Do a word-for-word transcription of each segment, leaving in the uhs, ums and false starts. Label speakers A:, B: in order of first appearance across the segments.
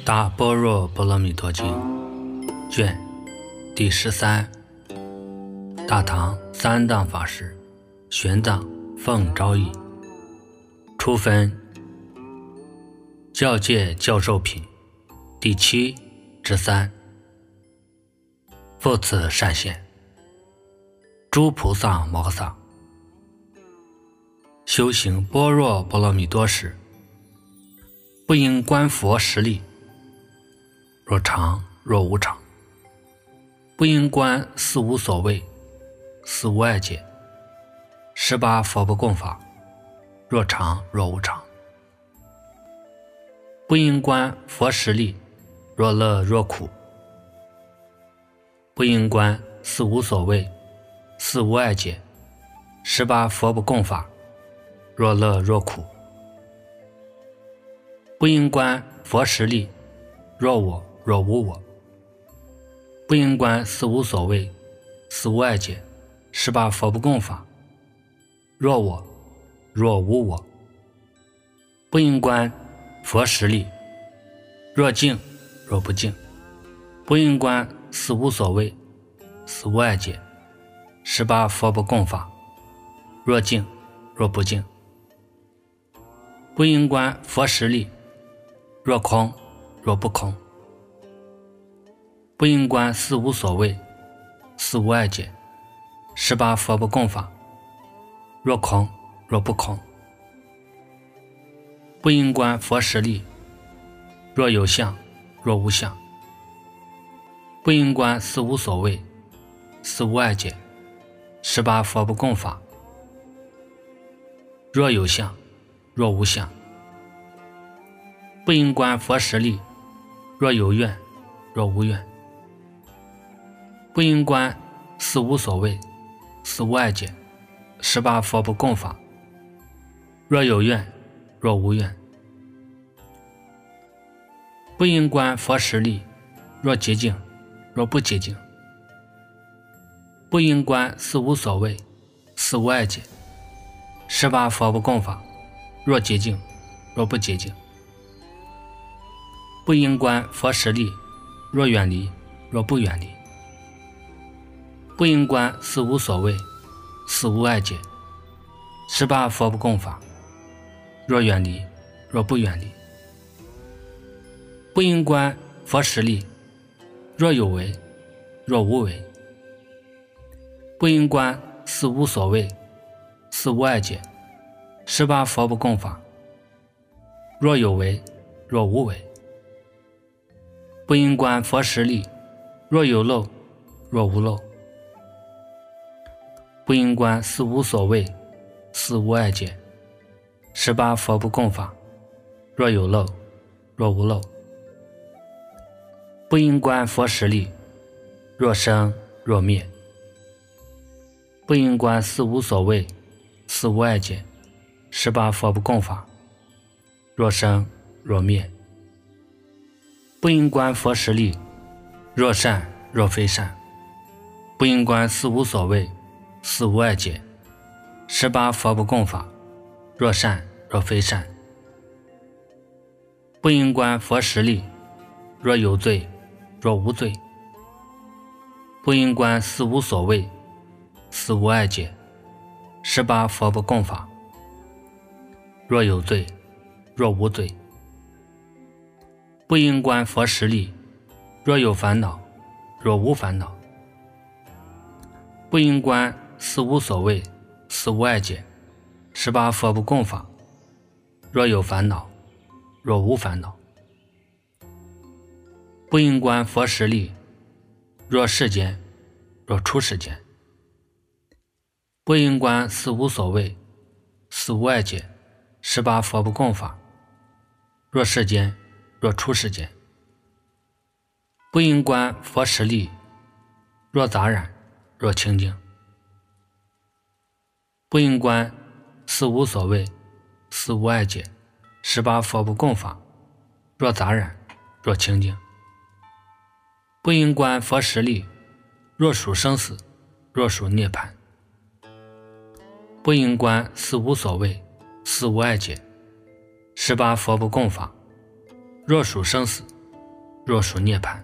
A: 大般若波罗蜜多经卷第十三，大唐三藏法师玄奘奉诏译，初分教戒教授品第七之三。复次善现，诸菩萨摩诃萨修行般若波罗蜜多时，不应观佛实力，若常若无常，不应观四无所谓，四无碍解，十八佛不共法，若常若无常，不应观佛实力，若乐若苦，不应观四无所谓，四无碍解，十八佛不共法，若乐若苦，不应观佛实力，若我若无我，不应观四无所谓，四无碍解，十八佛不共法，若我若无我，不应观佛实力，若净若不净，不应观四无所谓，四无碍解，十八佛不共法，若净若不净，不应观佛实力，若空若不空，不应观四无所谓，四无碍解，十八佛不共法，若空若不空，不应观佛实力，若有相若无相，不应观四无所谓，四无碍解，十八佛不共法，若有相若无相，不应观佛实力，若有愿若无愿，不应观四无所谓，四无碍解，十八佛不共法，若有愿若无愿，不应观佛实力，若洁净若不洁净，不应观四无所谓，四无碍解，十八佛不共法，若洁净若不洁净，不应观佛实力，若远离若不远离，不应观四无所谓，四无碍解，十八佛不共法，若远离若不远离，不应观佛实力，若有为若无为，不应观四无所谓，四无碍解，十八佛不共法，若有为若无为，不应观佛实力，若有漏若无漏，不应观四无所谓，四无碍解，十八佛不共法，若有漏若无漏，不应观佛实力，若生若灭，不应观四无所谓，四无碍解，十八佛不共法，若生若灭，不应观佛实力，若善若非善，不应观四无所谓，四无碍解，十八佛不共法，若善若非善，不应观佛实力，若有罪若无罪，不应观四无所谓，四无碍解，十八佛不共法，若有罪若无罪，不应观佛实力，若有烦恼若无烦恼，不应观四无所谓，四无碍解，十八佛不共法，若有烦恼若无烦恼，不应观佛实力，若世间若出世间，不应观四无所谓，四无碍解，十八佛不共法，若世间若出世间，不应观佛实力，若杂染若清净，不应观四无所谓，四无碍解，十八佛不共法，若杂染若清净，不应观佛实力，若属生死若属涅槃，不应观四无所谓，四无碍解，十八佛不共法，若属生死若属涅槃。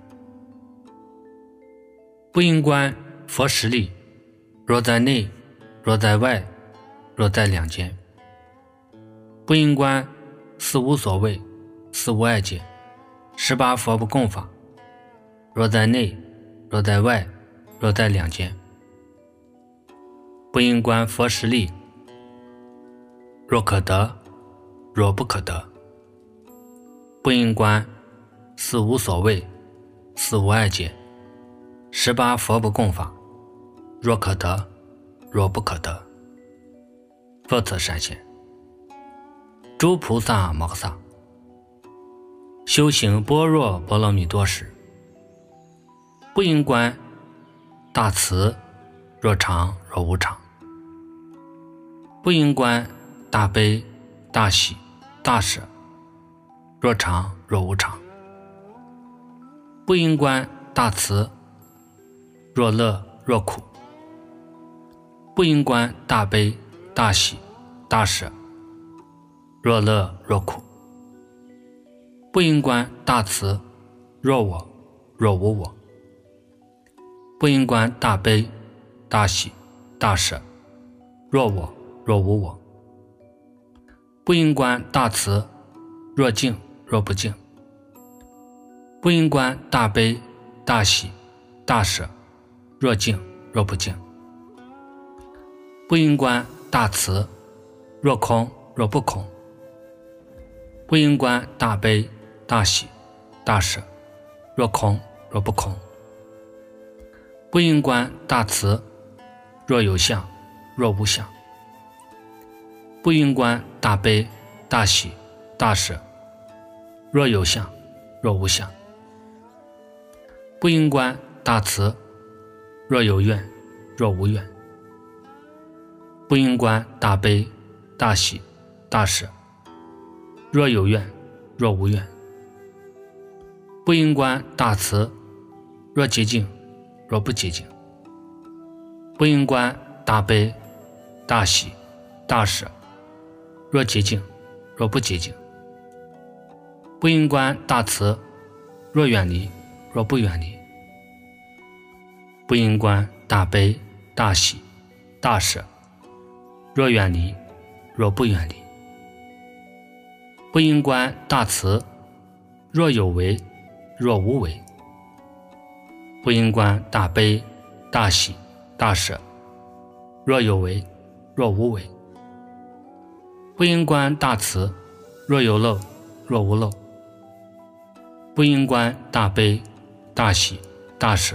A: 不应观佛实力，若在内，若在外，若在两间。不应观四无所谓，四无碍解，十八佛不共法，若在内，若在外，若在两间。不应观佛实力，若可得，若不可得。不应观四无所谓，四无碍解，十八佛不共法，若可得，若不可得。佛子善现，诸菩萨摩诃萨修行般若波罗蜜多时，不应观大慈若常若无常，不应观大悲大喜大舍若常若无常，不应观大慈若乐若苦，不应观大悲大喜大舍若乐若苦，不应观大慈若我若无我，不应观大悲大喜大舍若我若无我，不应观大慈若净若不净，不应观大悲大喜大舍若净若不净，不应观大慈若空若不空，不应观大悲大喜大舍若空若不空，不应观大慈若有相若无相，不应观大悲大喜大舍若有相若无相，不应观大慈若有愿若无愿，不应观大悲大喜大舍若有愿若无愿，不应观大慈若洁净若不洁净，不应观大悲大喜大舍若洁净若不洁净，不应观大慈若远离若不远离，不应观大悲大喜大舍若远离若不远离，不应观大慈若有为若无为，不应观大悲大喜大舍若有为若无为，不应观大慈若有漏若无漏，不应观大悲大喜大舍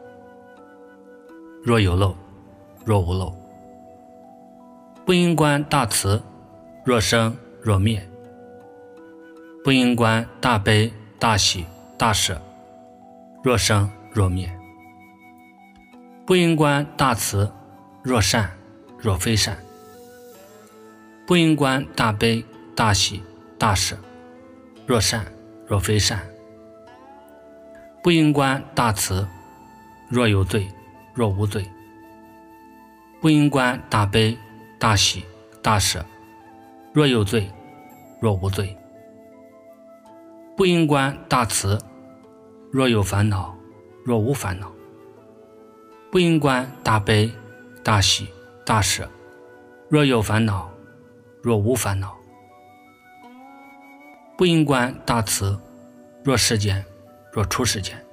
A: 若有漏若无漏，不应观大慈若生若灭，不应观大悲大喜大舍若生若灭，不应观大慈若善若非善，不应观大悲大喜大舍若善若非善，不应观大慈若有罪若无罪，不应观大悲大喜大舍若有罪若无罪，不应观大慈若有烦恼若无烦恼，不应观大悲大喜大舍若有烦恼若无烦恼，不应观大慈若世间若出世间，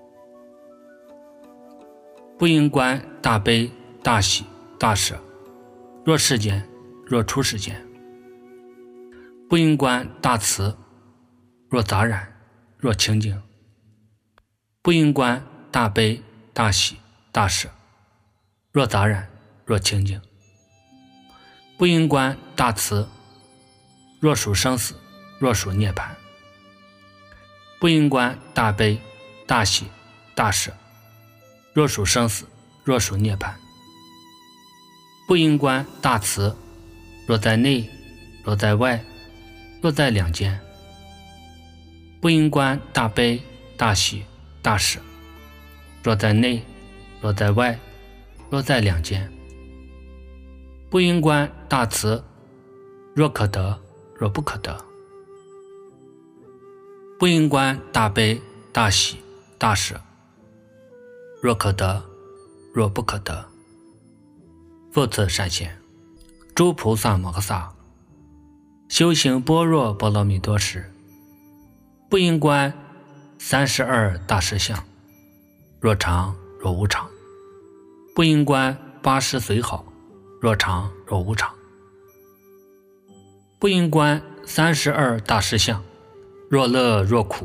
A: 不应观大悲大喜大舍若世间若出世间，不应观大慈若杂染若清净，不应观大悲大喜大舍若杂染若清净，不应观大慈若属生死若属涅槃，不应观大悲大喜大舍若属生死若属涅槃，不应观大慈若在内若在外若在两间，不应观大悲大喜大舍若在内若在外若在两间，不应观大慈若可得若不可得，不应观大悲大喜大舍，若可得若不可得。复次善现，诸菩萨摩诃萨修行般若波罗蜜多时，不应观三十二大实相，若常若无常；不应观八识随好，若常若无常；不应观三十二大实相，若乐若苦；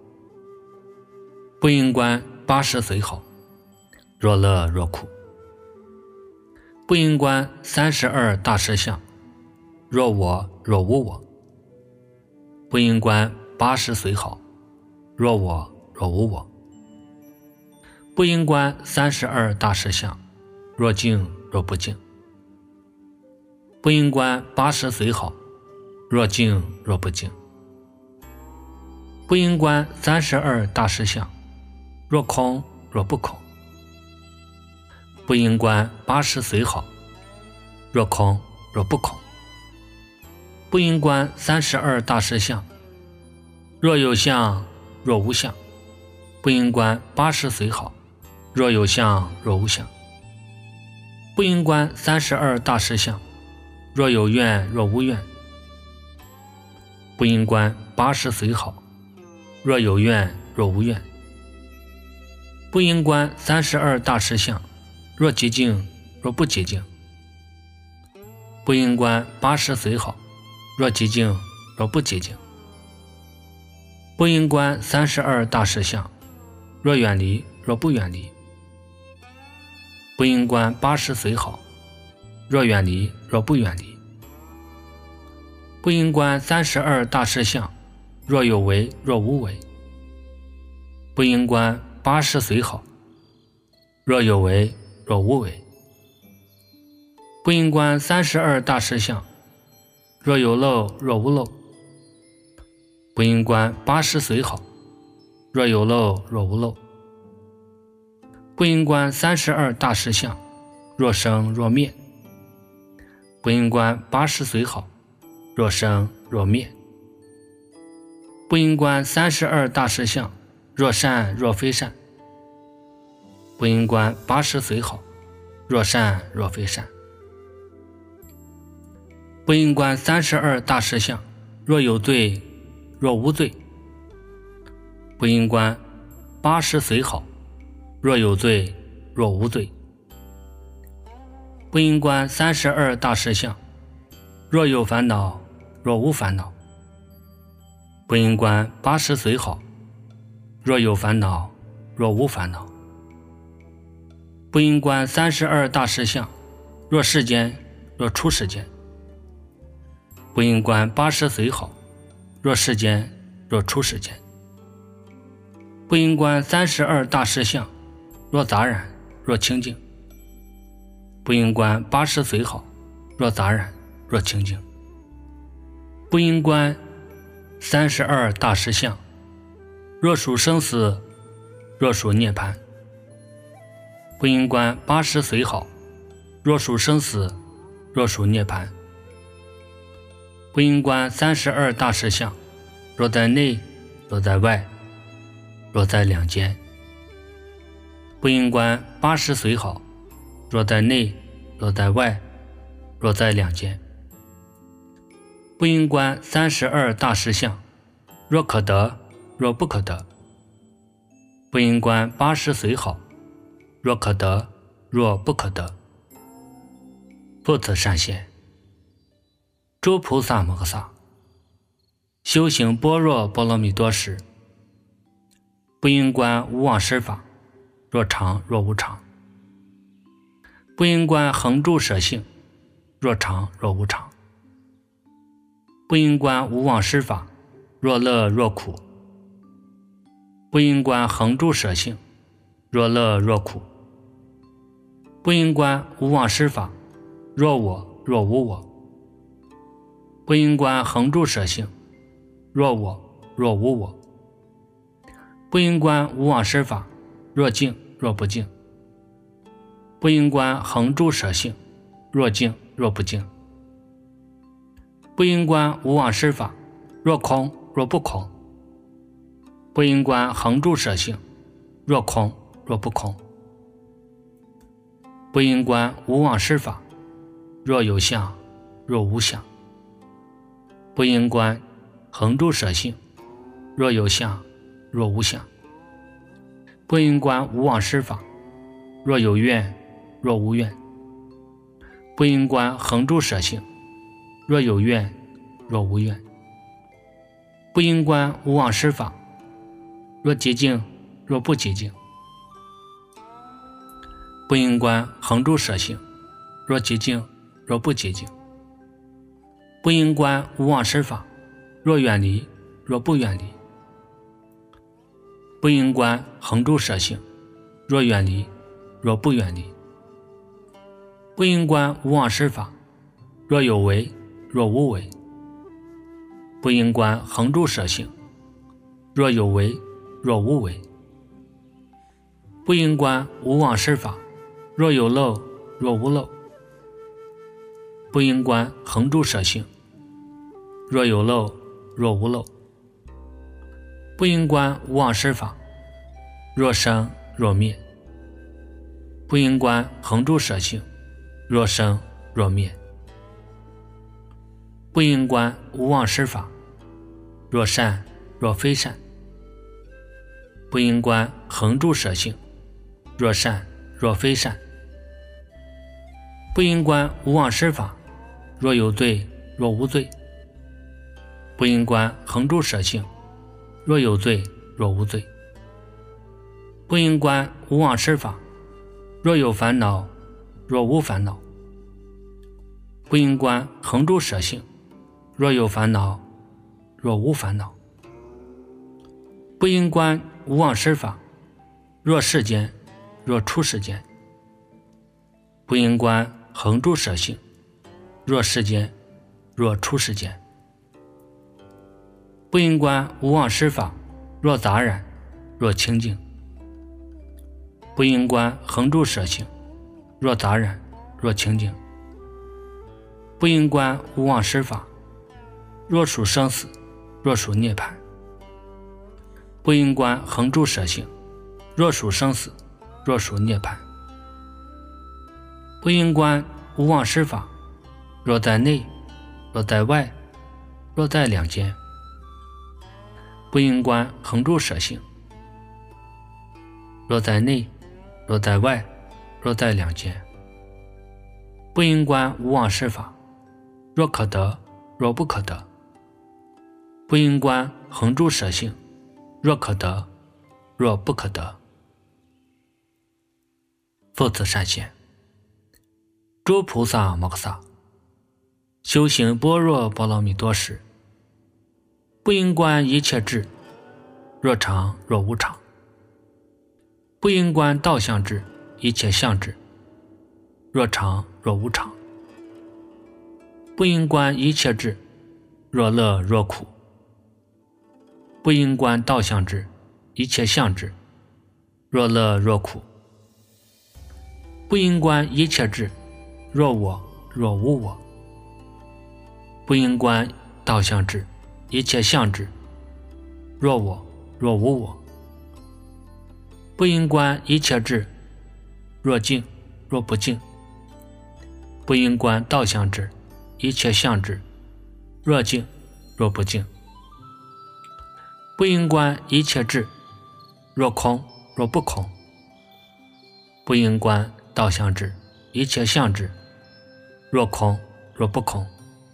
A: 不应观八识随好，若乐若苦；不应观三十二大实相，若我若无我；不应观八识随好，若我若无我；不应观三十二大实相，若净若不净；不应观八识随好，若净若不净；不应观三十二大实相，若空若不空；不应观八识随好，若空若不空；不应观三十二大实相，若有相若无相；不应观八识随好，若有相若无相；不应观三十二大实相，若有愿若无愿；不应观八识随好，若有愿若无愿；不应观三十二大实相，若极净若不极净；不应观八识随好，若极净若不极净；不应观三十二大实相，若远离若不远离；不应观八识随好，若远离若不远离；不应观三十二大实相，若有为若无为；不应观八识随好，若有为若无为；不应观三十二大实相，若有漏若无漏；不应观八识随好，若有漏若无漏；不应观三十二大实相，若生若灭；不应观八识随好，若生若灭；不应观三十二大实相，若善若非善；不应观八识随好，若善若非善；不应观三十二大实相，若有罪若无罪；不应观八识随好，若有罪若无罪；不应观三十二大实相，若有烦恼若无烦恼；不应观八识随好，若有烦恼若无烦恼；不应观三十二大实相，若世间若出世间；不应观八识随好，若世间若出世间；不应观三十二大实相，若杂染若清净；不应观八识随好，若杂染若清净；不应观三十二大实相，若属生死若属涅槃；不应观八识随好，若属生死若属涅槃；不应观三十二大实相，若在内若在外若在两间；不应观八识随好，若在内若在外若在两间；不应观三十二大实相，若可得若不可得；不应观八识随好，若可得若不可得。复次善现，诸菩萨摩诃萨修行般若波罗蜜多时，不应观无妄施法，若常若无常；不应观恒住舍性，若常若无常；不应观无妄施法，若乐若苦；不应观恒住舍性，若乐若苦；不应观无妄施法，若我若无我；不应观恒住舍性，若我若无我；不应观无妄施法，若净若不净；不应观恒住舍性，若净若不净；不应观无妄施法，若空若不空； 不应观横住舍性，若空若不空。不应观无妄施法，若有相若无相。不应观横住舍性，若有相若无相。不应观无妄施法，若有愿若无愿。不应观横住舍性，若有愿若无愿。不应观无妄施法，若极静若不极静。不应观横住舍性，若极静若不极静。不应观无妄施法，若远离若不远离。不应观横住舍性，若远离若不远离。不应观无妄施法，若有为若无为。不应观横住舍性，若有为若无为。不应观无妄施法，若有漏若无漏。不应观横住舍性，若有漏若无漏。不应观无妄施法，若生若灭。不应观横住舍性，若生若灭。不应观无妄施法，若善若非善。不应观横住舍性，若善若非善。不应观无妄施法，若有罪若无罪。不应观横住舍性，若有罪若无罪。不应观无妄施法，若有烦恼若无烦恼。不应观横住舍性，若有烦恼若无烦恼。不应观无妄施法，若世间若出世间。不应观横住舍性，若世间若出世间。不应观无妄施法，若杂染若清净。不应观横住舍性，若杂染若清净。不应观无妄施法，若属生死若属涅槃。不应观横住舍性，若属生死若属涅槃。不应观无妄施法，若在内若在外若在两间。不应观横住舍性，若在内若在外若在两间。不应观无妄施法，若可得若不可得。不应观横住舍性，若可得若不可得。复次善现，诸菩萨摩诃萨修行般若波罗蜜多时，不应观一切智，若常若无常。不应观道相智，一切相智，若常若无常。不应观一切智，若乐若苦。不应观道相智，一切相智，若乐若苦。不应观一切智，若我若无我。不应观道相智，一切相智，若我若无我。不应观一切智，若净若不净。不应观道相智，一切相智，若净若不净。不应观一切智，若空若不空。不应观道相智，一切相智，若空若不空。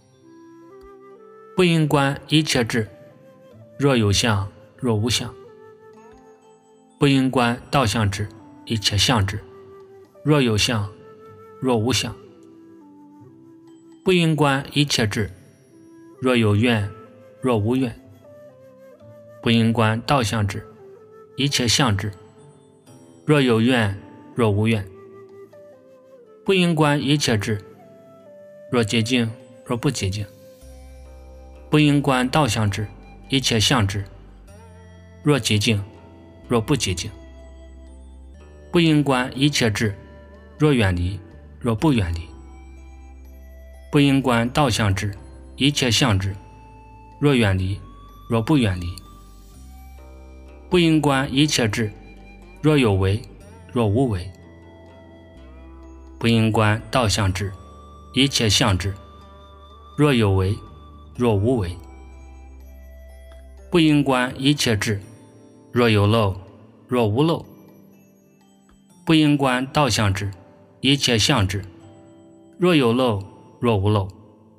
A: 不应观一切智，若有相若无相。不应观道相智，一切相智，若有相若无相。不应观一切智，若有愿若无愿。不应观道相智，一切相智，若有愿若无愿。不应观一切智，若洁净若不洁净。不应观道相智，一切相智，若洁净若不洁净。不应观一切智，若远离若不远离。不应观道相智，一切相智，若远离若不远离。 不应观一切智，若有为，若无为。不应观道相智，一切相智，若有为，若无为。不应观一切智，若有漏，若无漏。不应观道相智，一切相智，若有漏，若无漏。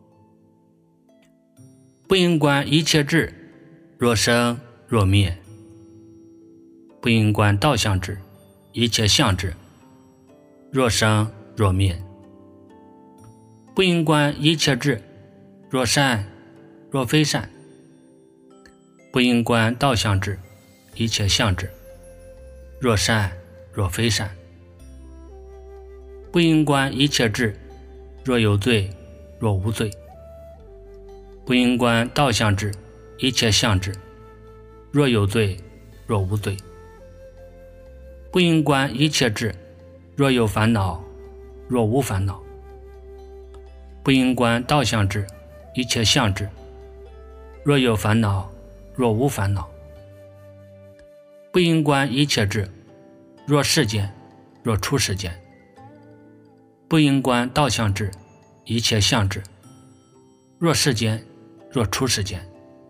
A: 不应观一切智，若生，若灭。不应观道相智，一切相智，若生，若灭。不应观一切智，若善，若非善。不应观道相智，一切相智，若善，若非善。不应观一切智，若有罪，若无罪。不应观道相智，一切相智，若有罪，若无罪。不应观一切智，若有烦恼，若无烦恼。不应观道相智，一切相智，若有烦恼，若无烦恼。不应观一切智，若世间，若出世间。不应观道相智，一切相智，若世间，若出世间。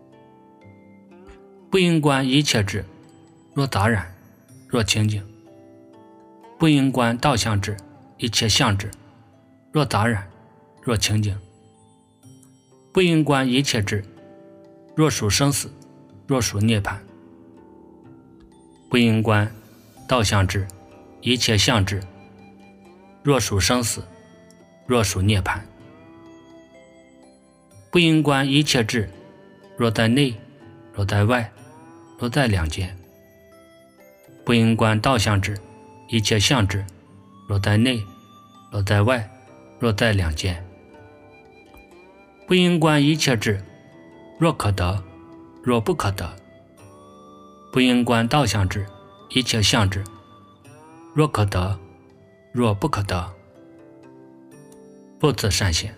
A: 不应观一切智，若杂染，若清净。不应观道相智，一切相智，若杂染，若清净。不应观一切智，若属生死，若属涅槃。不应观道相智，一切相智，若属生死，若属涅槃。不应观一切智，若在内，若在外，若在两间。不应观道相智，一切相智，若在内，若在外，若在两间。不应观一切智，若可得，若不可得。不应观道相智，一切相智，若可得，若不可得。不自善现。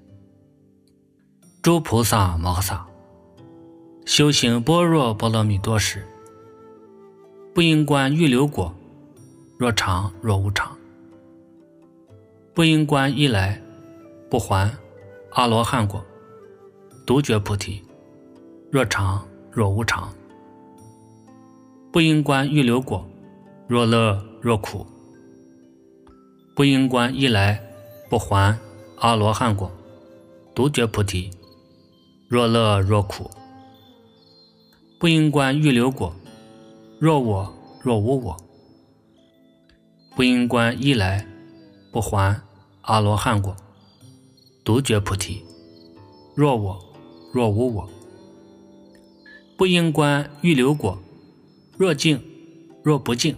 A: 诸菩萨摩诃萨修行般若波罗蜜多时，不应观预流果，若常若无常。不应观一来不还阿罗汉果，独觉菩提，若常若无常。不应观预流果，若乐若苦。不应观一来不还阿罗汉果，独觉菩提，若乐若苦。不应观预流果，若我若无我。不应观一来不还阿罗汉果，独觉菩提，若我若无我。不应观预流果，若净若不净。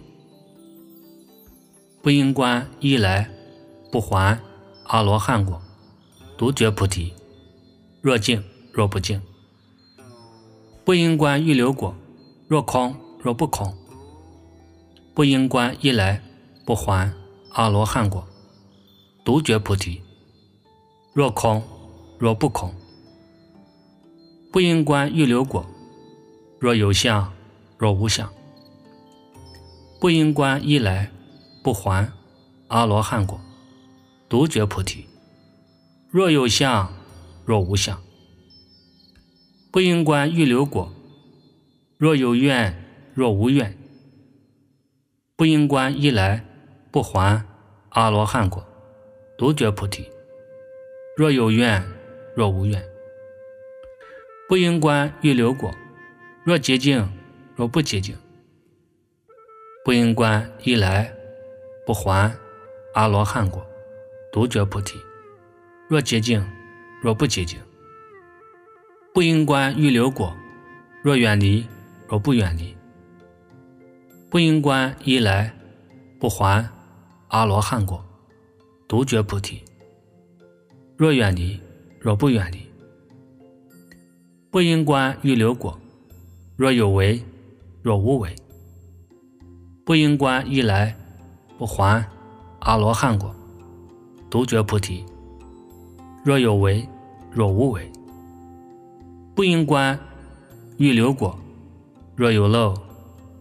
A: 不应观一来不还阿罗汉果，独觉菩提，若净若不净。不应观预流果，若空若不空。不应观一来不还阿罗汉果，独觉菩提，若空若不空。不应观预流果，若有相若无相。不应观一来不还阿罗汉果，独觉菩提，若有相若无相。不应观预流果，若有愿若无愿。不应观一来不还阿罗汉果，独觉菩提，若有愿若无愿。不应观预流果，若洁净若不洁净。不应观一来不还阿罗汉果，独觉菩提，若洁净若不洁净。不应观预流果，若远离若不远离。不应观一来不还阿罗汉果，独觉菩提，若远离若不远离。不应观预流果，若有为若无为。不应观一来不还阿罗汉果，独觉菩提，若有为若无为。不应观预流果，若有漏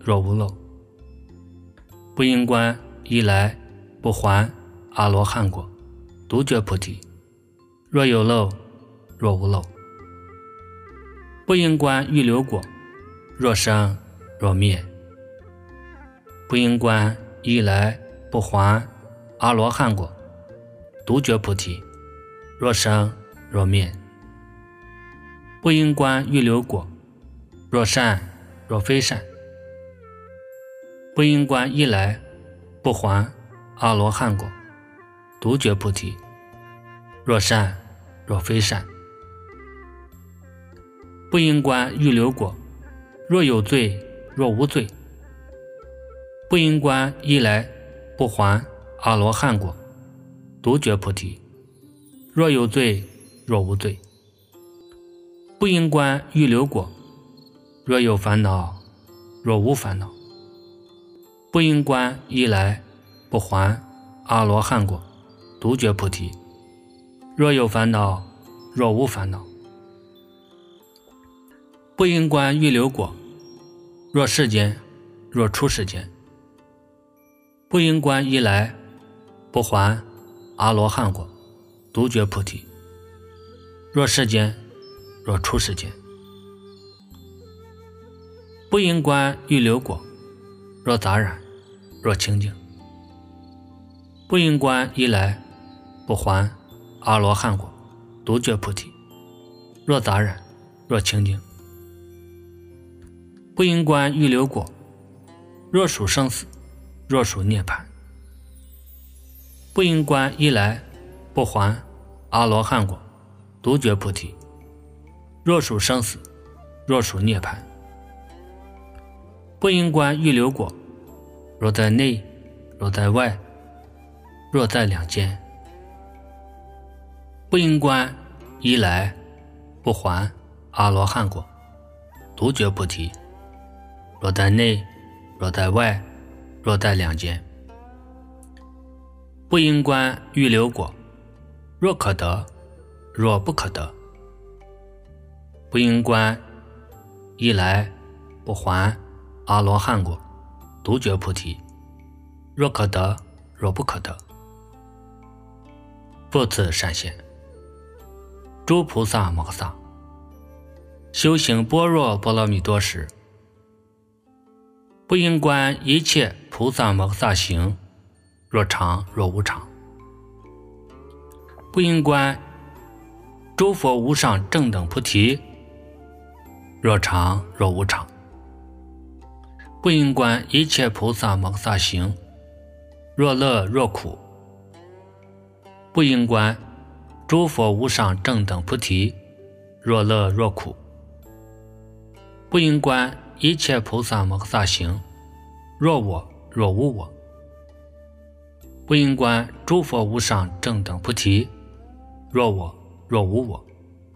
A: 若无漏。不因观一来不还阿罗汉果，独觉菩提。若有漏，若无漏。不因观预流果，若生若灭。不因观一来不还阿罗汉果，独觉菩提。若生若灭。不因观预流果，若善若非善。不因观一来不还阿罗汉果，独觉菩提。若善若非善。不因观预流果，若有罪若无罪。不因观一来不还阿罗汉果，独觉菩提。若有罪若无罪。不因观预流果，若有烦恼若无烦恼。不因观一来不还阿罗汉果，独觉菩提。若有烦恼若无烦恼。不因观预流果，若世间若出世间。不因观一来不还阿罗汉果，独觉菩提。若世间若出世间。不因观预流果，若杂染若清净。不因观一来不还阿罗汉果，独觉菩提。若杂染若清净。不因观预流果，若属生死若属涅槃。不因观一来不还阿罗汉果，独觉菩提。若属生死若属涅槃。不因观预流果，若在内若在外若在两间。不因观一来不还阿罗汉果，独觉菩提。若在内若在外若在两间。不因观预流果，若可得若不可得。不因观一来不还阿罗汉果，独觉菩提。若可得若不可得。复次闪现，诸菩萨摩诃萨修行般若波罗蜜多时，不因观一切菩萨摩诃萨行，若常若无常。不因观诸佛无上正等菩提，若常若无常。不因观一切菩萨摩诃萨行，若乐若苦。不因观诸佛无上正等菩提，若乐若苦。不因观一切菩萨摩诃萨行，若我若无我。不因观诸佛无上正等菩提，若我若无我。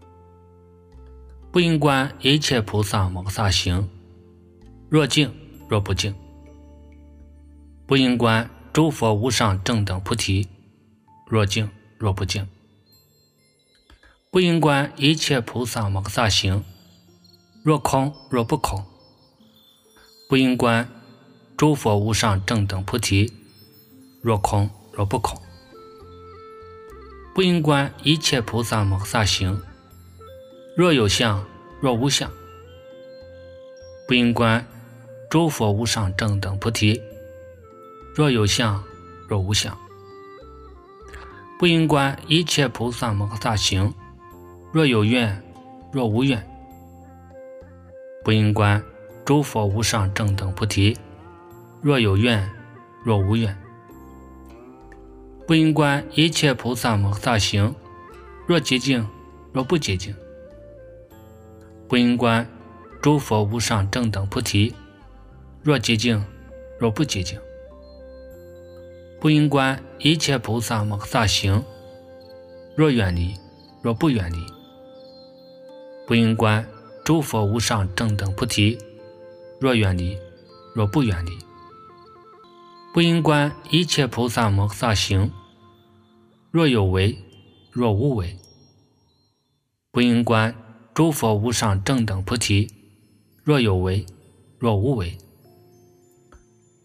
A: 不因观一切菩萨摩诃萨行，若净若不净。不因观诸佛无上正等菩提，若净若不净。不因观一切菩萨摩诃萨行，若空若不空。不因观诸佛无上正等菩提，若空若不空。不因观一切菩萨摩诃萨行，若有相若无相。不因观诸佛无上正等菩提，若有相若无相。不因观一切菩萨摩诃萨行，若有愿若无愿。不因观诸佛无上正等菩提，若有愿若无愿。不因观一切菩萨摩诃萨行，若洁净若不洁净。不因观诸佛无上正等菩提，若洁净若不洁净。不因观一切菩萨摩诃萨行，若远离若不远离。不因观诸佛无上正等菩提，若远离若不远离。不因观一切菩萨摩诃萨行，若有为若无为。不因观诸佛无上正等菩提，若有为若无为。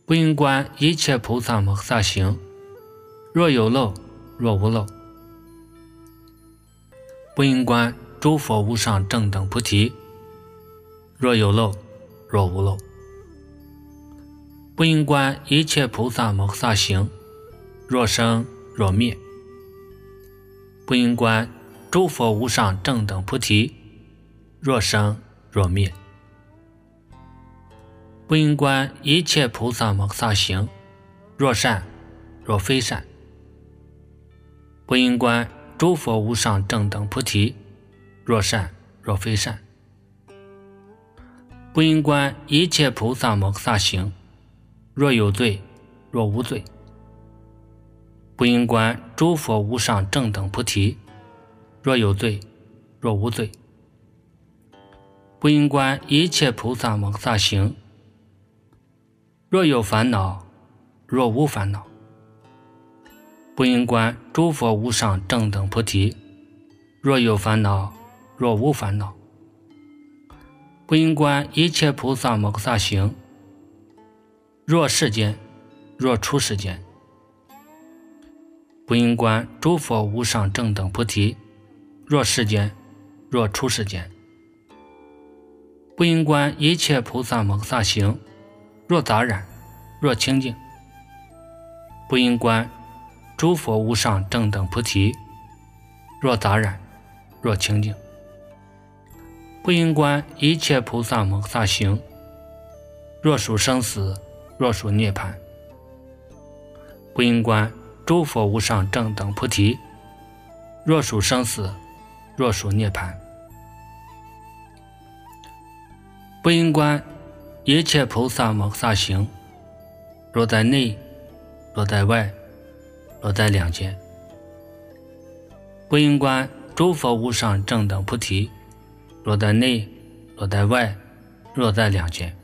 A: 不应观一切菩萨摩诃萨行，若有漏若无漏。不应观诸佛无上正等菩提，若有漏若无漏。不应观一切菩萨摩诃萨行，若生若灭。不应观诸佛无上正等菩提，若生若灭。不应观一切菩萨摩诃萨行，若善若非善。不应观诸佛无上正等菩提，若善若非善。不应观一切菩萨摩诃萨行，若有罪若无罪。不应观诸佛无上正等菩提，若有罪若无罪。不应观一切菩萨摩诃萨行，若有烦恼若无烦恼。不应观诸佛无上正等菩提，若有烦恼若无烦恼。不应观一切菩萨摩诃萨行，若世间若出世间。不应观诸佛无上正等菩提，若世间若出世间。不应观一切菩萨摩诃萨行，若杂染若清净。不应观诸佛无上正等菩提，若杂染若清净。不应观一切菩萨摩诃萨行，若属生死若属涅槃。不应观诸佛无上正等菩提，若属生死若属涅槃。不应观一切菩萨摩诃萨行，若在内若在外若在两间。不应观诸佛无上正等菩提，若在内若在外若在两间。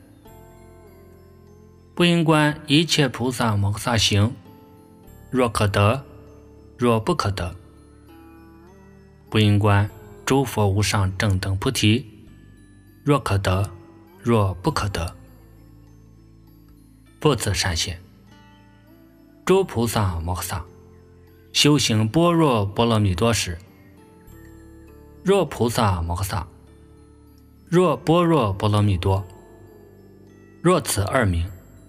A: 不应观一切菩萨摩诃萨行，若可得若不可得。不应观诸佛无上正等菩提，若可得若不可得。不此善现，诸菩萨摩诃萨修行般若波罗蜜多时，若菩萨摩诃萨，若般若波罗蜜多，若此二名，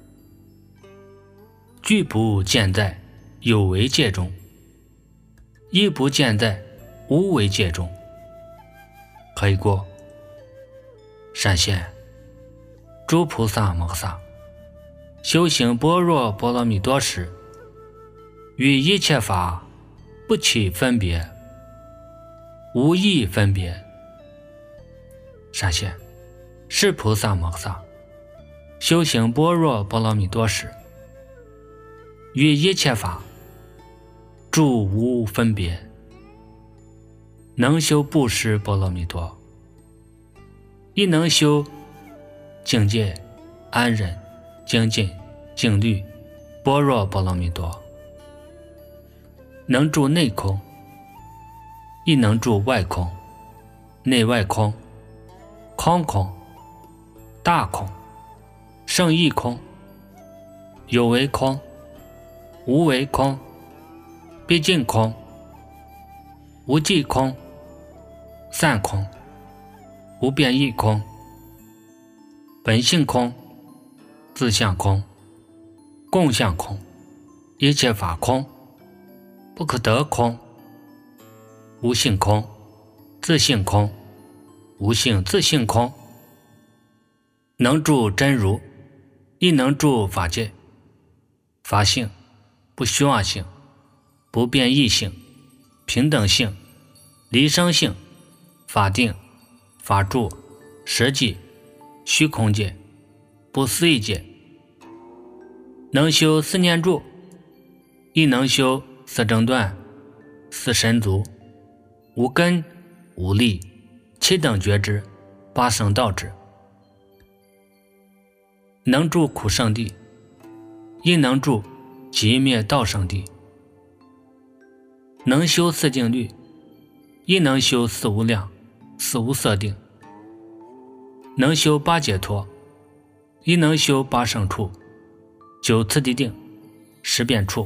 A: 俱不见在有为界中，亦不见在无为界中。何以故？善现，诸菩萨摩诃萨修行般若波罗蜜多时，与一切法不起分别，无异分别。善现，是菩萨摩诃萨修行般若波罗蜜多时，与一切法住无分别，能修布施波罗蜜多，亦能修境界安忍精进静虑般若波罗蜜多，能住内空，亦能住外空，内外空，空空，大空，胜义空，有为空，无为空，毕竟空，无际空，散空，无变异空，本性空，自相空，共相空，一切法空，不可得空，无性空，自性空，无性自性空，能住真如，亦能住法界。法性、不虚妄性、不变异性、平等性、离生性、法定、法住、实际、虚空界、不思议界，能修四念住，亦能修四正断、四神足、无根、无力、七等觉知、八圣道智，能住苦圣地，亦能住极灭道圣地，能修四静虑，亦能修四无量、四无色定，能修八解脱，亦能修八圣处， 九次地定，十遍处，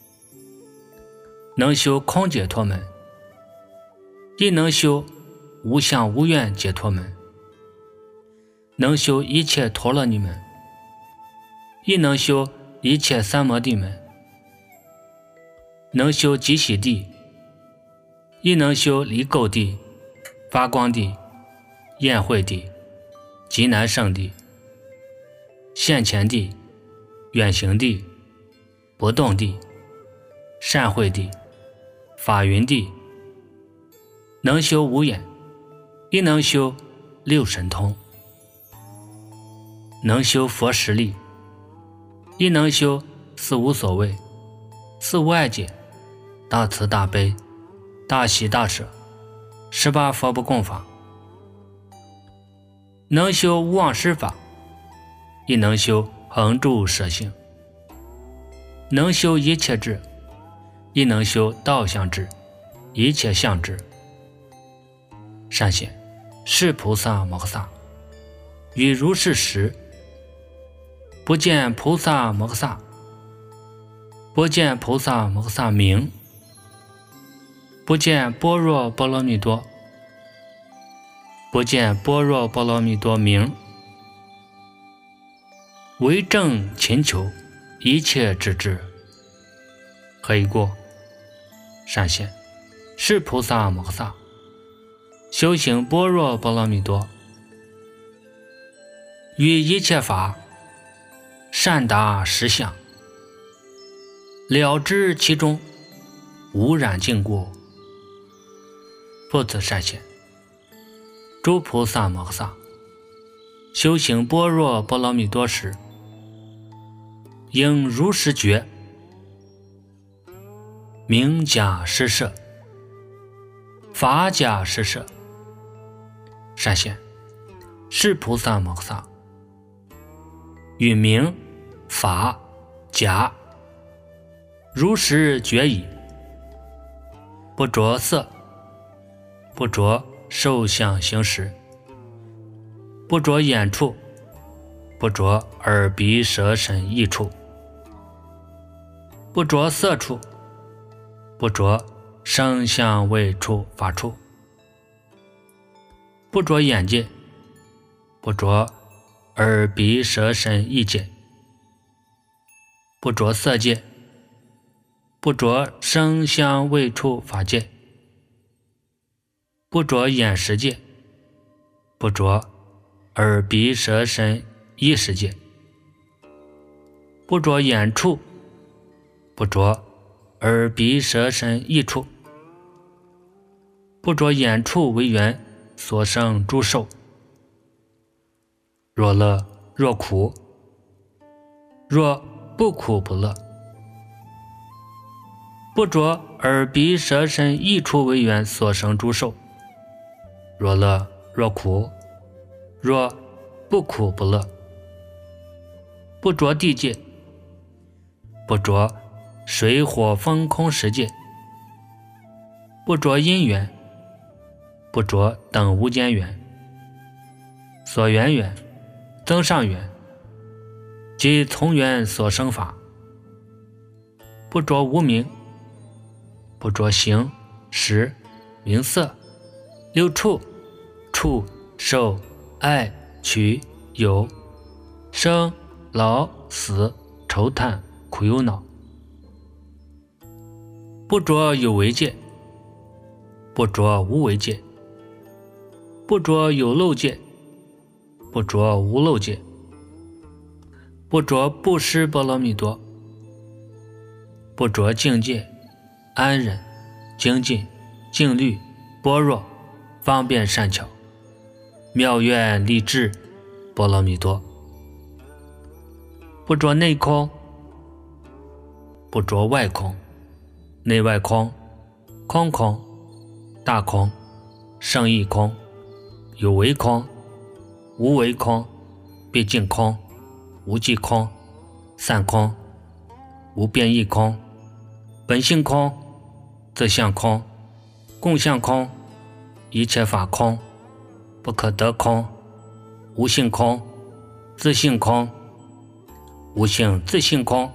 A: 能修空解脱门，亦能修无相无愿解脱门，能修一切陀罗尼门，亦能修一切三摩地门，能修极喜地，亦能修离垢地、发光地、宴会地、极难胜地、现前地、远行地、不动地、善会地、法云地，能修无眼，亦能修六神通，能修佛实力，亦能修四无所谓、四无碍解、大慈大悲、大喜大舍、十八佛不共法，能修无妄施法，亦能修恒住舍性，能修一切智，亦能修道相智、一切相智。善显，是菩萨摩诃萨与如是时，不见菩萨摩诃萨，不见菩萨摩诃萨名，不见般若波罗蜜多，不见般若波罗蜜多名，为正勤求一切之智。何以故？善显，是菩萨摩诃萨修行般若波罗蜜多，于一切法善达实相，了知其中无染净故。复次善显，诸菩萨摩诃萨修行般若波罗蜜多时，应如实觉名假施设，法假施设。善显，是菩萨摩诃萨与名法假如实觉已，不着色，不着受想行识，不着眼处，不着耳鼻舌身意处，不着色处，不着声香味触法处，不着眼界，不着耳鼻舌身意界，不着色界，不着声香味触法界，不着眼识界，不着耳鼻舌身意识界，不着眼处，不着耳鼻舌身意处，不着眼处为缘所生诸受，若乐若苦，若不苦不乐，不着耳鼻舌身意处为缘所生诸受，若乐若苦，若不苦不乐，不着地界，不着水火风空十界，不着因缘，不着等无间缘，所缘缘、增上缘及从缘所生法，不着无明，不着形识名色六处触受爱取有生老死愁叹苦忧恼，不着有为界，不着无为界，不着有漏界，不着无漏界，不着布施波罗蜜多，不着境界安忍精进静虑般若方便善巧妙愿力智波罗蜜多，不着内空，不着外空，内外空，空空大空胜义空，有为空无为空，毕竟空无际空，散空无变异空，本性空自相空，共相空，一切法空，不可得空，无性空自性空， 无性自性空。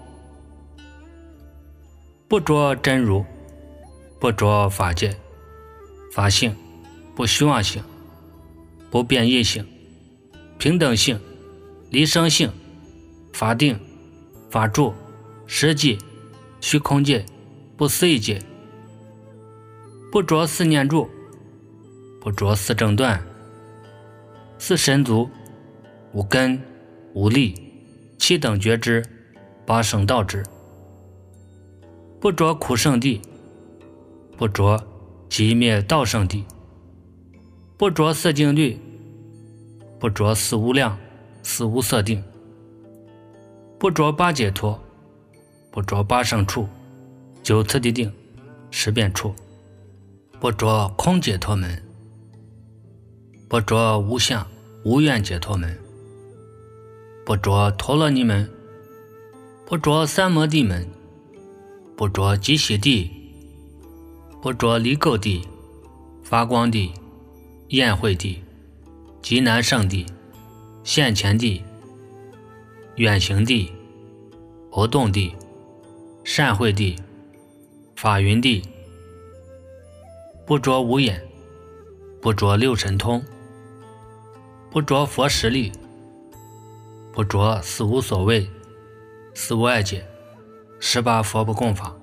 A: 不着真如，不着法界，法性，不虚妄性，不变异性，平等性，离生性，法定，法住，实际，虚空界，不思议界。不着四念住，不着四正断，四神足，无根，无力，七等觉知，八圣道知。不着苦圣地，不着寂灭道圣地，不着四境律，不着四无量，四无色定，不着八解脱，不着八圣处，九次第定，十变处，不着空解脱门，不着无相无愿解脱门，不着陀罗尼门，不着三摩地门，不着极喜地，不着离垢地，发光地，宴会地，极难胜地，现前地，远行地，活动地，善会地，法云地。不着无眼，不着六神通，不着佛实力，不着四无所谓，四无碍解，十八佛不共法，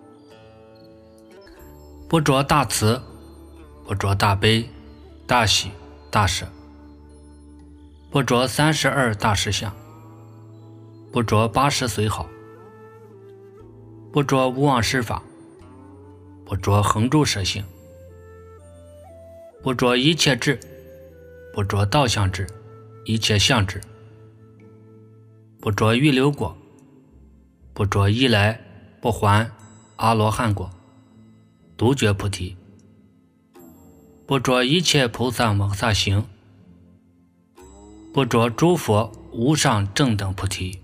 A: 不着大慈，不着大悲，大喜，大舍，不着三十二大实相，不着八十随好，不着无妄施法，不着恒住舍性，不着一切智，不着道相智，一切相智，不着预流果，不着一来不还阿罗汉果，独觉菩提，不着一切菩萨摩诃萨行，不着诸佛无上正等菩提，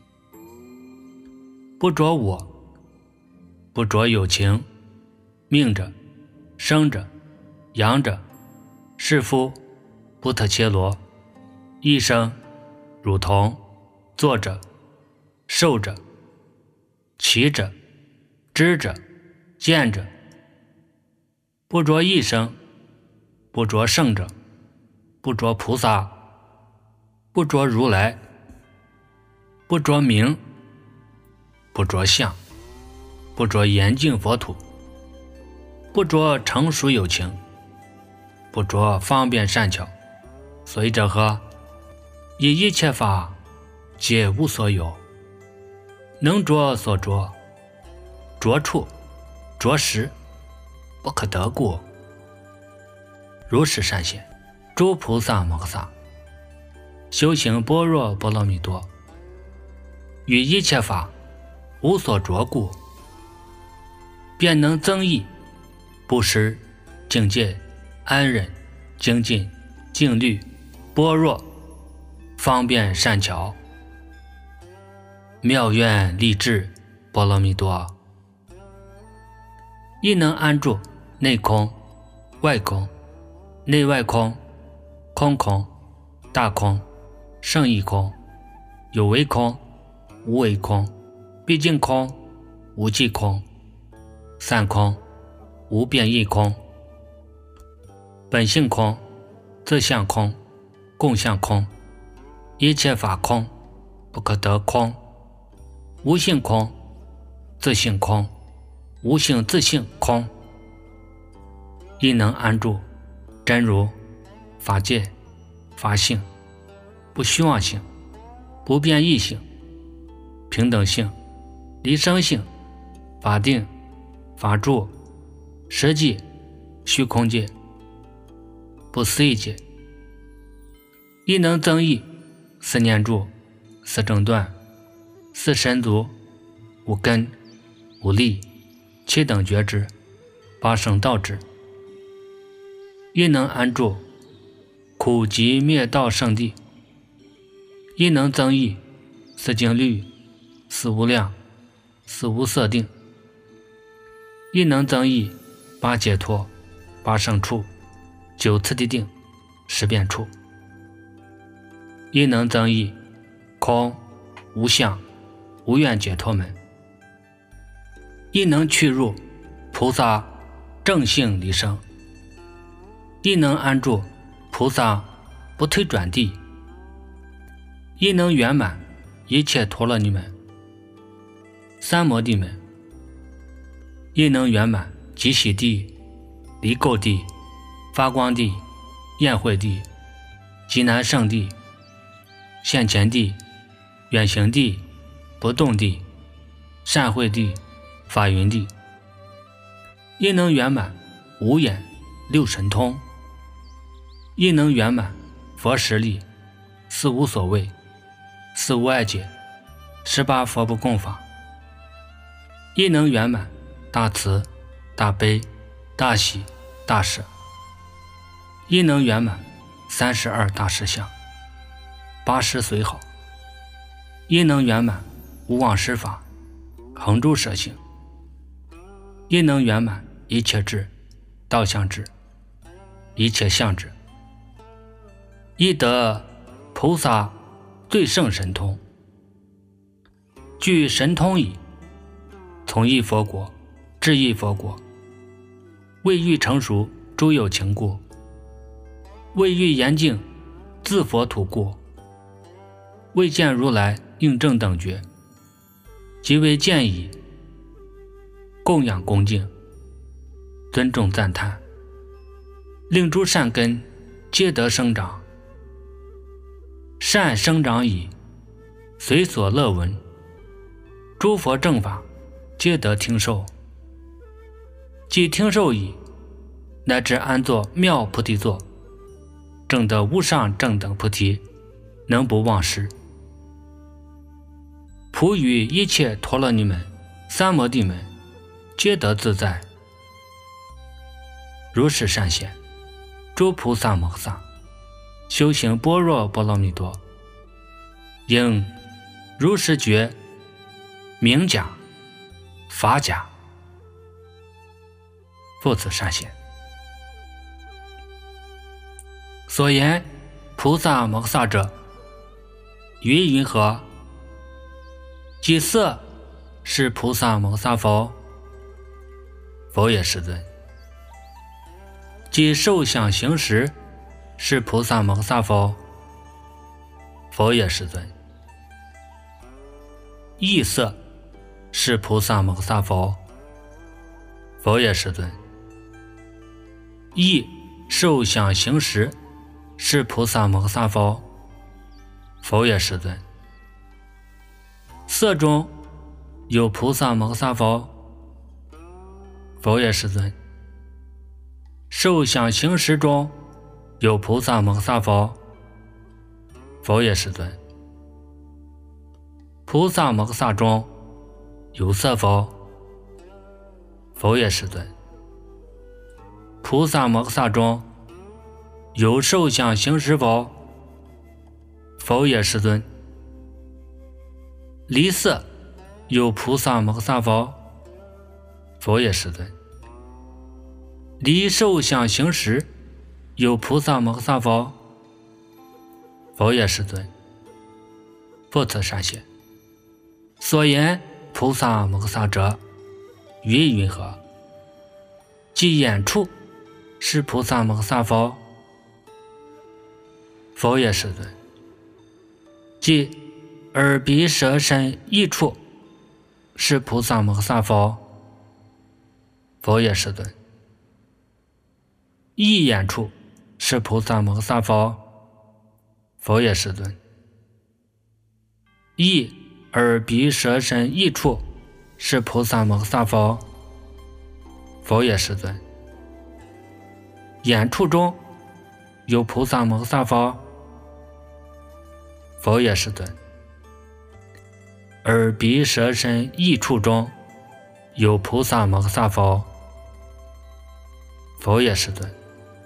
A: 不着我，不着有情，命者，生者，阳者，士夫，布特切罗，医生，乳童，作者，受者，骑者，知者，见者，不着一生，不着圣者，不着菩萨，不着如来，不着名，不着相，不着严净佛土，不着成熟有情，不着方便善巧，所以者何？以一切法皆无所有，能着所着，着处，着实，不可得故。如是善显，诸菩萨摩诃萨修行般若波罗蜜多，与一切法无所着故，便能增益布施、境界、安忍、精进、静虑、般若、方便善巧，妙愿力智波罗蜜多，亦能安住内空、外空、内外空、空空、大空、胜义空、有为空、无为空、毕竟空、无际空、散空、无变异空、本性空、自相空、共相空、一切法空、不可得空、无性空、自性空、无性自性空，亦能安住真如、法界、法性、不虚妄性、不变异性、平等性、离生性、法定、法住、实际、虚空界、不思议界，亦能增益四念住、四正断、四神足、无根、无力、七等觉知、八圣道知，亦能安住苦集灭道圣地，亦能增益四境律、四无量、四无色定，亦能增益八解脱、八圣处、九次第定、十变处，亦能增益空、无相、 无愿解脱门，亦能去入菩萨正性离生，亦能安住菩萨不退转地，亦能圆满一切陀罗尼门、三摩地门，亦能圆满极喜地、离垢地、发光地、宴会地、极难胜地、现前地、远行地、不动地、善会地、法云地，亦能圆满五眼六神通，亦能圆满佛实力、四无所谓、四无碍解、十八佛不共法，亦能圆满大慈、大悲、大喜、大舍，亦能圆满三十二大实相、八十随好，亦能圆满无妄施法、恒住舍行，亦能圆满一切智、道相智、一切相智，亦得菩萨最胜神通。具神通矣，从一佛国至一佛国，未欲成熟诸有情故，未欲严净自佛土故，未见如来应正等觉，即为见矣，供养恭敬，尊重赞叹，令诸善根皆得生长，善生长矣，随所乐闻，诸佛正法皆得听受，即听受矣，乃至安坐妙菩提座，证得无上正等菩提，能不忘失。普于一切陀罗尼门、三摩地门，皆得自在。如是善显，诸菩萨摩诃萨修行般若波罗蜜多，应如实觉名假、法假，复此善显。所言菩萨摩诃萨者，云云何？即色是菩萨摩诃萨否？否也，世尊。即受想行识是菩萨摩诃萨否？否也，世尊。意色是菩萨摩诃萨否？否也，世尊。意受想行识是菩萨摩诃萨否？否也，世尊。色中有菩萨摩诃萨否？否也，世尊。受想行识中有菩萨摩诃萨否？否也，世尊。菩萨摩诃萨中有色否？否也，世尊。菩萨摩诃萨中有受想行识否？否也，世尊。离色有菩萨摩诃萨否？否也，世尊。离受想行识有菩萨摩诃萨否？否也，世尊。复此善显。所言菩萨摩诃萨者，云云何？即眼处是菩萨摩诃萨否？否也，世尊。即耳鼻舌身意处是菩萨摩诃萨否？否也，世尊。意眼处是菩萨摩诃萨否？否也，世尊。意耳鼻舌身意处是菩萨摩诃萨否？否也，世尊。眼处中有菩萨摩诃萨否？否也，世尊。耳鼻舌身意处中有菩萨摩诃萨否？否也，世尊。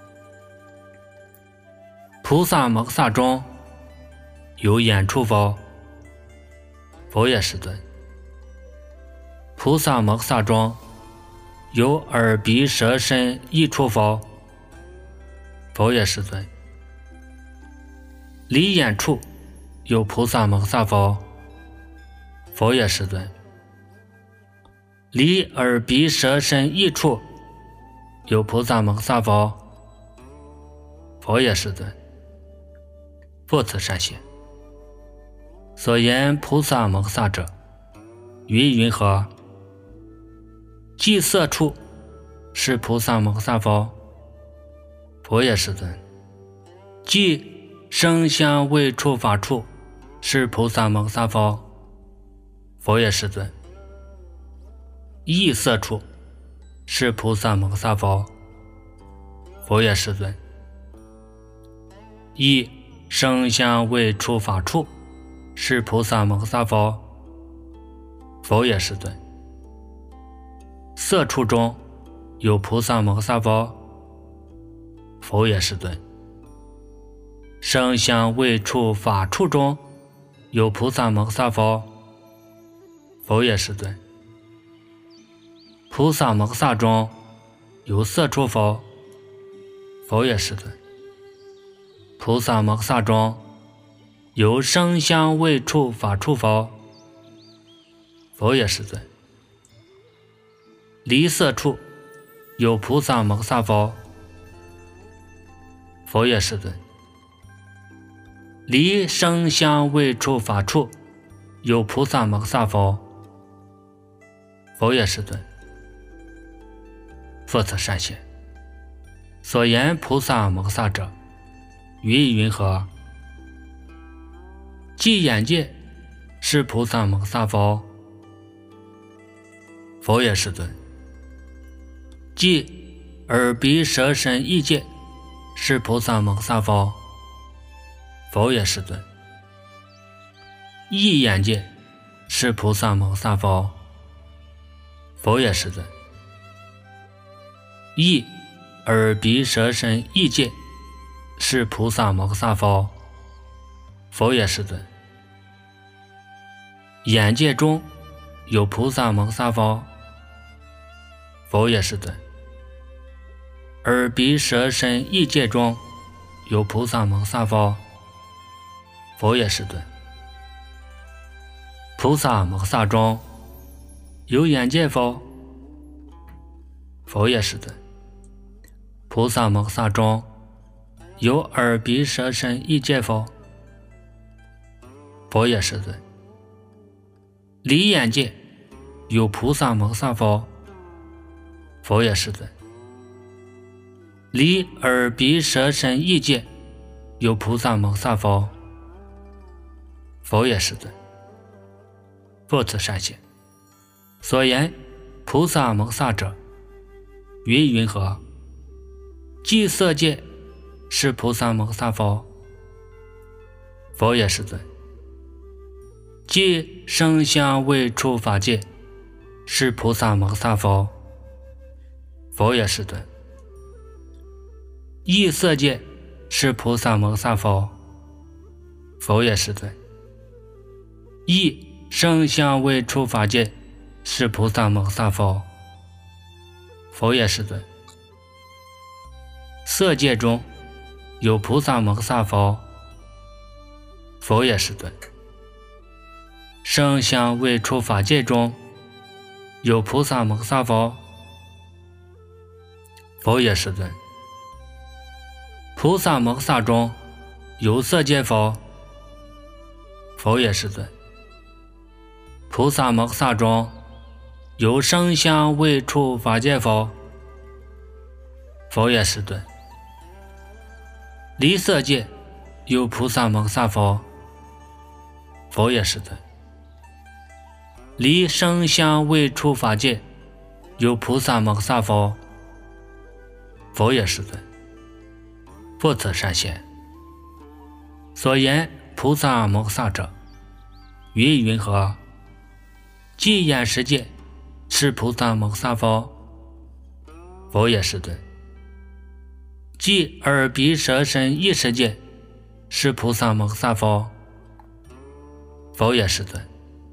A: 菩萨摩诃萨中有眼处否？否也，世尊。菩萨摩诃萨中有耳鼻舌身意处否？否也，世尊。离眼处有菩萨摩诃萨否？ 佛也世尊。离耳鼻舌身意处有菩萨摩萨否？佛也世尊。复次善贤，所言菩萨摩萨者，云云何？即色处是菩萨摩萨否？佛也世尊。即声香味触法处是菩萨摩萨否？佛也世尊。意色处是菩萨摩萨否？佛也世尊。意声香味触法处是菩萨摩萨否？佛也世尊。色处中有菩萨摩萨否？佛也世尊。声香味触法处中有菩萨摩萨否？佛也世尊。菩萨摩萨中有色处否？佛也世尊。菩萨摩萨中有声香味触法处否？佛也世尊。离色处有菩萨摩萨否？佛也世尊。离声香味触法处有菩萨摩萨否？佛也世尊。复次善贤，所言菩萨摩萨者，云云何？即眼界是菩萨摩萨否？佛也世尊。即耳鼻舌身意界是菩萨摩萨否？佛也世尊。意眼界是菩萨摩萨否？佛也世尊。意耳鼻舌身意界是菩萨摩萨否？佛也世尊。眼界中有菩萨摩萨否？佛也世尊。耳鼻舌身意界中有菩萨摩萨否？佛也世尊。菩萨摩萨中有眼界否？佛也世尊。菩萨摩萨中有耳鼻舌身意界否？佛也世尊。离眼界有菩萨摩萨否？佛也世尊。离耳鼻舌身意界有菩萨摩萨否？佛也世尊。复次善贤，所言菩萨摩萨者，云云何？即色界是菩萨摩萨否？佛也世尊。即声香味触法界是菩萨摩萨否？佛也世尊。意色界是菩萨摩萨否？佛也世尊。意声香味触法界是菩萨摩萨否？佛也世尊。色界中有菩萨摩萨否？佛也世尊。声香味触法界中有菩萨摩萨否？佛也世尊。菩萨摩萨中有色界否？佛也世尊。菩萨摩萨中有声香味触法界否？佛也世尊。离色界有菩萨摩萨否？佛也世尊。离声香味触法界有菩萨摩萨否？佛也世尊。复次善贤，所言菩萨摩萨者，云云何？即眼识界是菩萨摩萨否？佛也世尊。即耳鼻舌身意识界是菩萨摩萨否？佛也世尊。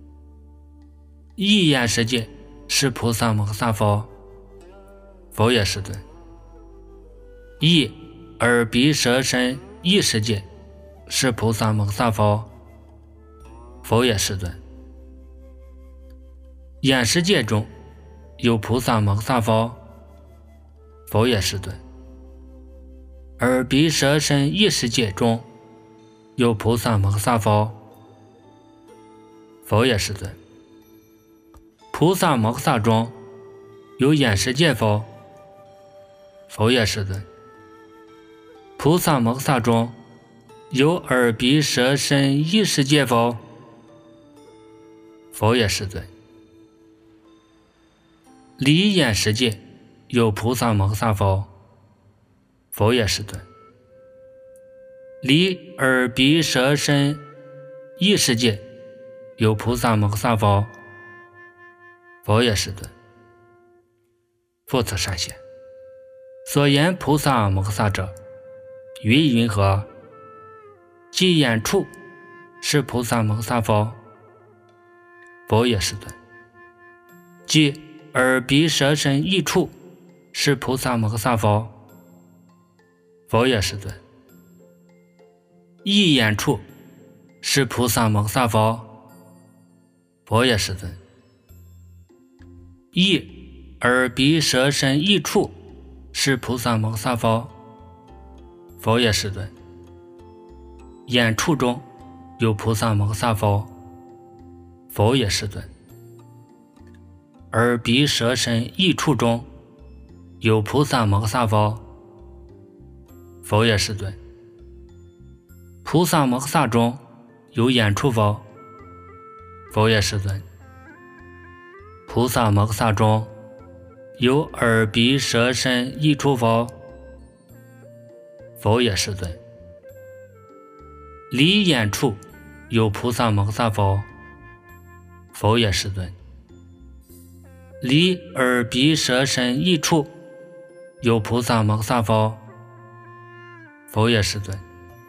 A: 意眼识界是菩萨摩萨否？佛也世尊。意耳鼻舌身意识界是菩萨摩萨否？佛也世尊。 眼识界中有菩萨摩诃萨佛，佛也是尊。耳鼻舌身意识界中有菩萨摩诃萨佛，佛也是尊。菩萨摩诃萨中有眼识界佛，佛也是尊。菩萨摩诃萨中有耳鼻舌身意识界佛，佛也是尊。离眼识界有菩萨摩诃萨佛，佛也是尊。离耳鼻舌身意识界有菩萨摩诃萨佛，佛也是尊。复次善现，所言菩萨摩诃萨者，云云何？即眼处是菩萨摩诃萨佛，佛也是尊。即耳鼻舌身意处是菩萨摩诃萨佛，佛也是尊。意眼处是菩萨摩诃萨佛，佛也是尊。意耳鼻舌身意处是菩萨摩诃萨佛，佛也是尊。眼处中有菩萨摩诃萨佛，佛也是尊。耳鼻舌身意处中有菩萨摩诃萨佛，佛也是尊。菩萨摩诃萨中有眼处佛，佛也是尊。菩萨摩诃萨中有耳鼻舌身意处佛，佛也是尊。离眼处有菩萨摩诃萨佛，佛也是尊。离耳鼻舌身意处有菩萨摩诃萨佛，佛也是尊。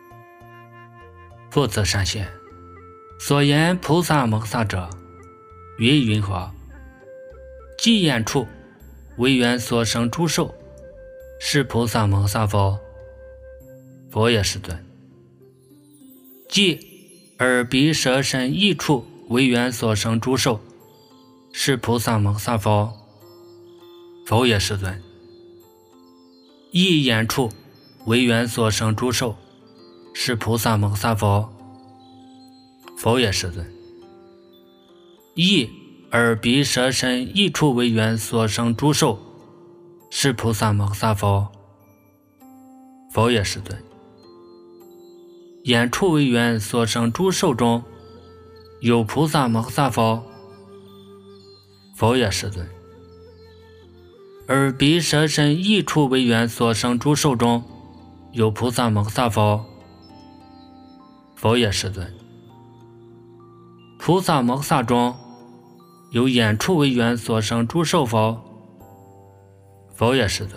A: 复次善现，所言菩萨摩诃萨者，云云何？即眼处为缘所生诸寿，是菩萨摩诃萨佛，佛也是尊。即耳鼻舌身意处为缘所生诸寿，是菩萨摩诃萨佛，佛也是尊。意眼处为缘所生诸寿，是菩萨摩诃萨佛，佛也是尊。意耳鼻舌身意处为缘所生诸寿，是菩萨摩诃萨佛，佛也是尊。眼处为缘所生诸寿中有菩萨摩诃萨佛，佛也是尊。耳鼻舌身意处为缘所生诸寿中有菩萨摩诃萨佛，佛也是尊。菩萨摩诃萨中有眼处为缘所生诸寿佛，佛也是尊。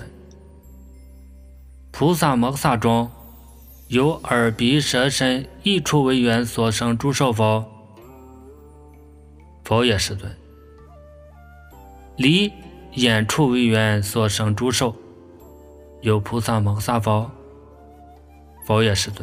A: 菩萨摩诃萨中有耳鼻舌身意处为缘所生诸寿佛，佛也是尊。离眼处为缘所生诸寿有菩萨摩诃萨佛，佛也是尊。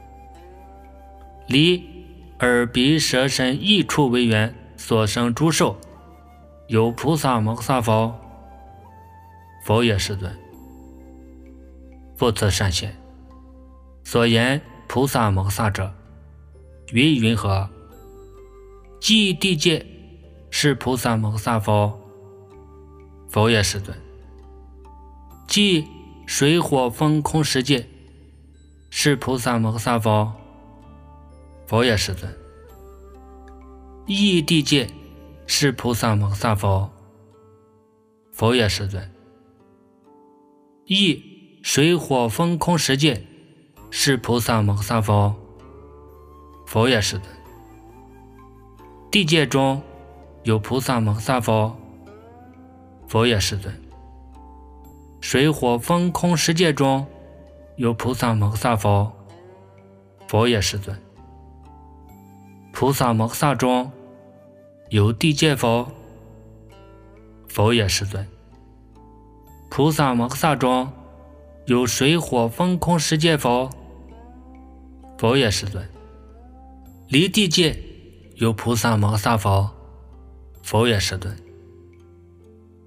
A: 离耳鼻舌身意处为缘所生诸寿有菩萨摩诃萨佛，佛也是尊。复次善现，所言菩萨摩诃萨者，云云何？即地界是菩萨摩诃萨佛，佛也是尊。即水火风空十界是菩萨摩诃萨佛，佛也是尊。意地界是菩萨摩诃萨佛，佛也是尊。意水火风空十界是菩萨摩诃萨佛，佛也是尊。地界中有菩萨摩诃萨佛，佛也是尊。水火风空十界中有菩萨摩诃萨佛，佛也是尊。菩萨摩诃萨中有地界佛，佛也是尊。菩萨摩诃萨中有水火风空十界佛，佛也是尊。离地界有菩萨摩诃萨佛，佛也是尊。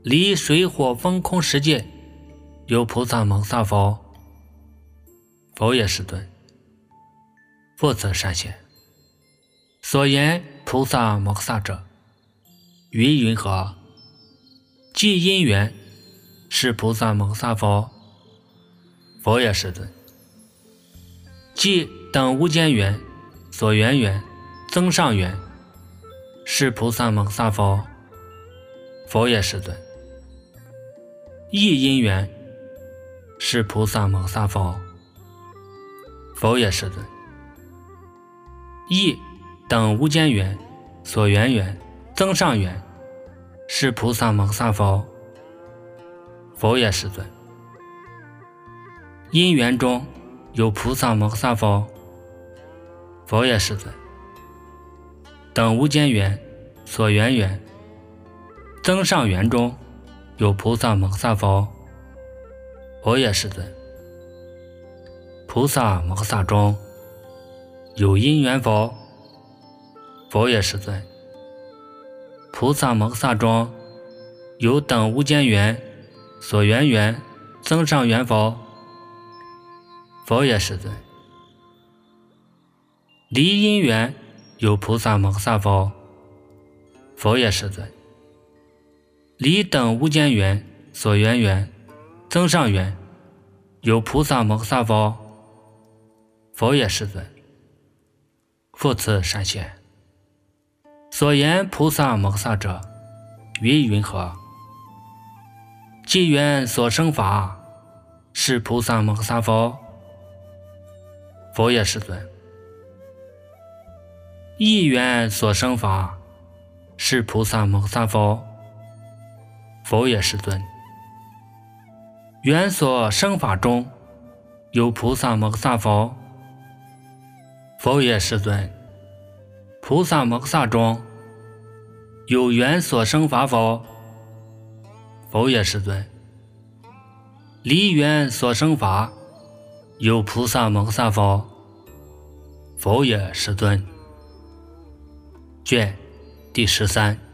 A: 离水火风空十界有菩萨蒙萨佛，佛也是尊，复次善现。所言菩萨蒙萨者，云云何？即因缘是菩萨蒙萨佛，佛也是尊。即等无间缘、所缘缘、增上缘是菩萨蒙萨佛，佛也是尊。意因缘是菩萨蒙萨佛，佛也是尊。意等无间缘、所缘缘、增上缘是菩萨蒙萨佛，佛也是尊。因缘中有菩萨蒙萨佛，佛也是尊。等无间缘、所缘缘、增上缘中有菩萨蒙萨佛，佛也是尊。菩萨蒙萨中有因缘佛，佛也是尊。菩萨蒙萨中有等无间缘、所缘缘、增上缘佛，佛也是尊。离因缘有菩萨蒙萨佛，佛也是尊。离等无间缘、所缘缘、增上缘有菩萨蒙萨佛，佛也是尊，复次善现。所言菩萨蒙萨者，云云何？即缘所生法是菩萨蒙萨佛，佛也是尊。意缘所生法是菩萨蒙萨佛，佛也是尊。缘所生法中有菩萨蒙萨佛，佛也是尊。菩萨蒙萨中有缘所生法否？佛也是尊。离缘所生法有菩萨蒙萨佛，佛也是尊。卷第十三。